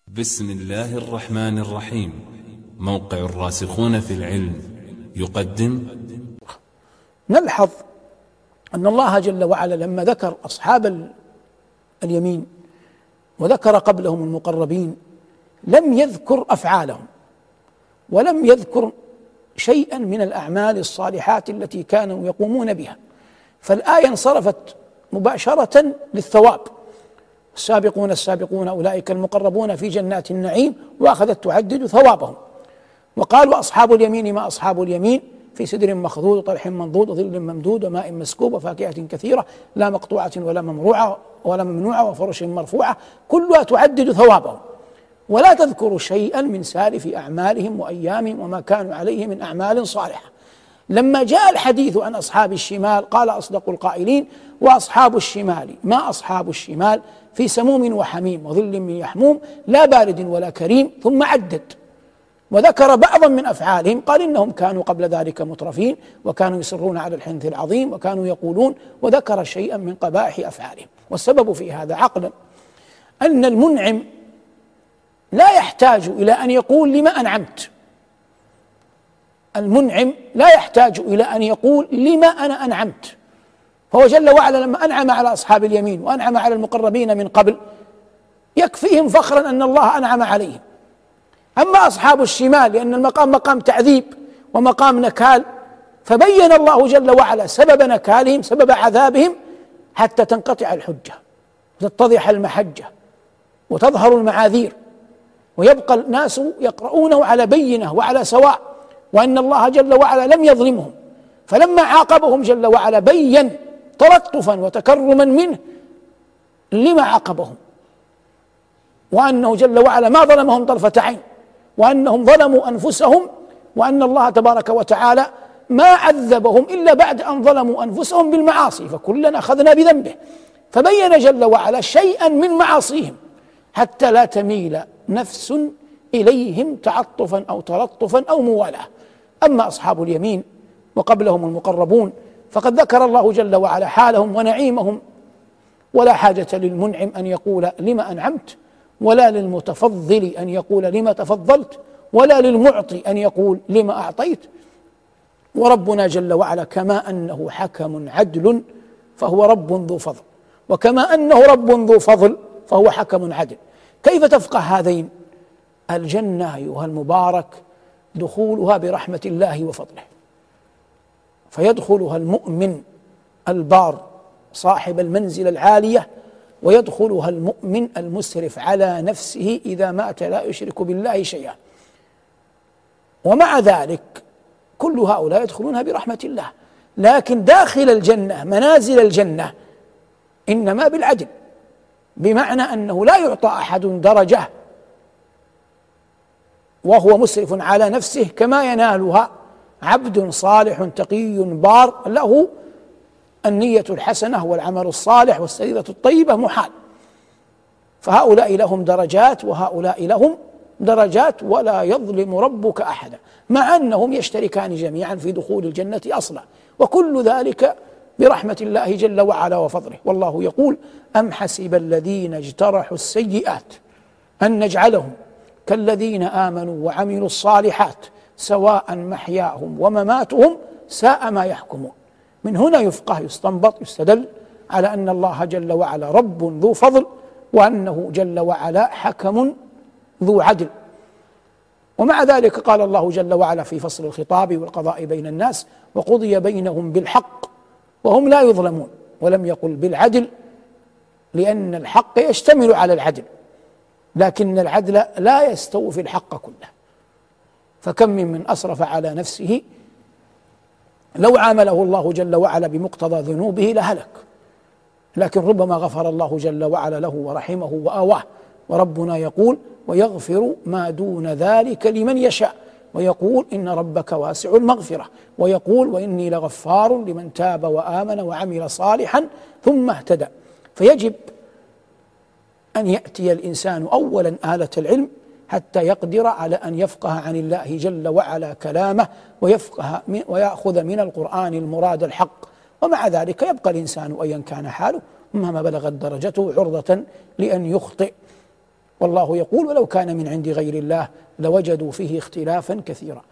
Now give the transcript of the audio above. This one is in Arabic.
بسم الله الرحمن الرحيم. موقع الراسخون في العلم يقدم. نلحظ أن الله جل وعلا لما ذكر أصحاب اليمين وذكر قبلهم المقربين لم يذكر أفعالهم ولم يذكر شيئا من الأعمال الصالحات التي كانوا يقومون بها، فالآية انصرفت مباشرة للثواب. السابقون السابقون أولئك المقربون في جنات النعيم، وأخذت تعدد ثوابهم. وقالوا أصحاب اليمين ما أصحاب اليمين، في سدر مخضود وطلح منضود وظل ممدود وماء مسكوب وفاكهة كثيرة لا مقطوعة ولا ممنوعة وفرش مرفوعة، كلها تعدد ثوابهم، ولا تذكر شيئا من سالف أعمالهم وأيامهم وما كانوا عليه من أعمال صالحة. لما جاء الحديث عن أصحاب الشمال قال أصدق القائلين: وأصحاب الشمال ما أصحاب الشمال، في سموم وحميم وظل من يحموم لا بارد ولا كريم، ثم عدد وذكر بعضا من أفعالهم، قال إنهم كانوا قبل ذلك مترفين وكانوا يصرون على الحنث العظيم وكانوا يقولون، وذكر شيئا من قبائح أفعالهم. والسبب في هذا عقلا أن المنعم لا يحتاج إلى أن يقول لما أنعمت، المنعم لا يحتاج إلى أن يقول لما أنا أنعمت، فهو جل وعلا لما أنعم على أصحاب اليمين وأنعم على المقربين من قبل يكفيهم فخرا أن الله أنعم عليهم. أما أصحاب الشمال لأن المقام مقام تعذيب ومقام نكال، فبين الله جل وعلا سبب نكالهم سبب عذابهم حتى تنقطع الحجة وتتضح المحجة وتظهر المعاذير ويبقى الناس يقرؤونه على بينة وعلى سواء، وأن الله جل وعلا لم يظلمهم. فلما عاقبهم جل وعلا بين تلطفا وتكرما منه لما عاقبهم، وأنه جل وعلا ما ظلمهم طرفة عين، وأنهم ظلموا أنفسهم، وأن الله تبارك وتعالى ما عذبهم إلا بعد أن ظلموا أنفسهم بالمعاصي، فكلنا أخذنا بذنبه. فبين جل وعلا شيئا من معاصيهم حتى لا تميل نفس إليهم تعطفا أو تلطفا أو موالاه. أما أصحاب اليمين وقبلهم المقربون فقد ذكر الله جل وعلا حالهم ونعيمهم، ولا حاجة للمنعم أن يقول لما أنعمت، ولا للمتفضل أن يقول لما تفضلت، ولا للمعطي أن يقول لما أعطيت. وربنا جل وعلا كما أنه حكم عدل فهو رب ذو فضل، وكما أنه رب ذو فضل فهو حكم عدل. كيف تفقه هذين؟ الجنة أيها المبارك دخولها برحمة الله وفضله، فيدخلها المؤمن البار صاحب المنزل العالية، ويدخلها المؤمن المسرف على نفسه إذا مات لا يشرك بالله شيئا. ومع ذلك كل هؤلاء يدخلونها برحمة الله، لكن داخل الجنة منازل الجنة إنما بالعدل، بمعنى أنه لا يعطى أحد درجة وهو مسرف على نفسه كما ينالها عبد صالح تقي بار له النية الحسنة والعمل الصالح والسريرة الطيبة محال. فهؤلاء لهم درجات وهؤلاء لهم درجات، ولا يظلم ربك أحدا، مع أنهم يشتركان جميعا في دخول الجنة أصلا، وكل ذلك برحمة الله جل وعلا وفضله. والله يقول: أم حسب الذين اجترحوا السيئات أن نجعلهم كالذين آمنوا وعملوا الصالحات سواء محياهم ومماتهم ساء ما يحكمون. من هنا يفقه يستنبط يستدل على أن الله جل وعلا رب ذو فضل، وأنه جل وعلا حكم ذو عدل. ومع ذلك قال الله جل وعلا في فصل الخطاب والقضاء بين الناس: وقضي بينهم بالحق وهم لا يظلمون. ولم يقل بالعدل، لأن الحق يشتمل على العدل، لكن العدل لا يستوفي الحق كله. فكم من أسرف على نفسه لو عامله الله جل وعلا بمقتضى ذنوبه لهلك، لكن ربما غفر الله جل وعلا له ورحمه وآواه. وربنا يقول: ويغفر ما دون ذلك لمن يشاء، ويقول: إن ربك واسع المغفرة، ويقول: وإني لغفار لمن تاب وآمن وعمل صالحا ثم اهتدى. فيجب أن يأتي الإنسان أولا آلة العلم حتى يقدر على أن يفقه عن الله جل وعلا كلامه ويأخذ من القرآن المراد الحق. ومع ذلك يبقى الإنسان أيا كان حاله مهما بلغت درجته عرضة لأن يخطئ. والله يقول ولو كان من عند غير الله لوجدوا فيه اختلافا كثيرا.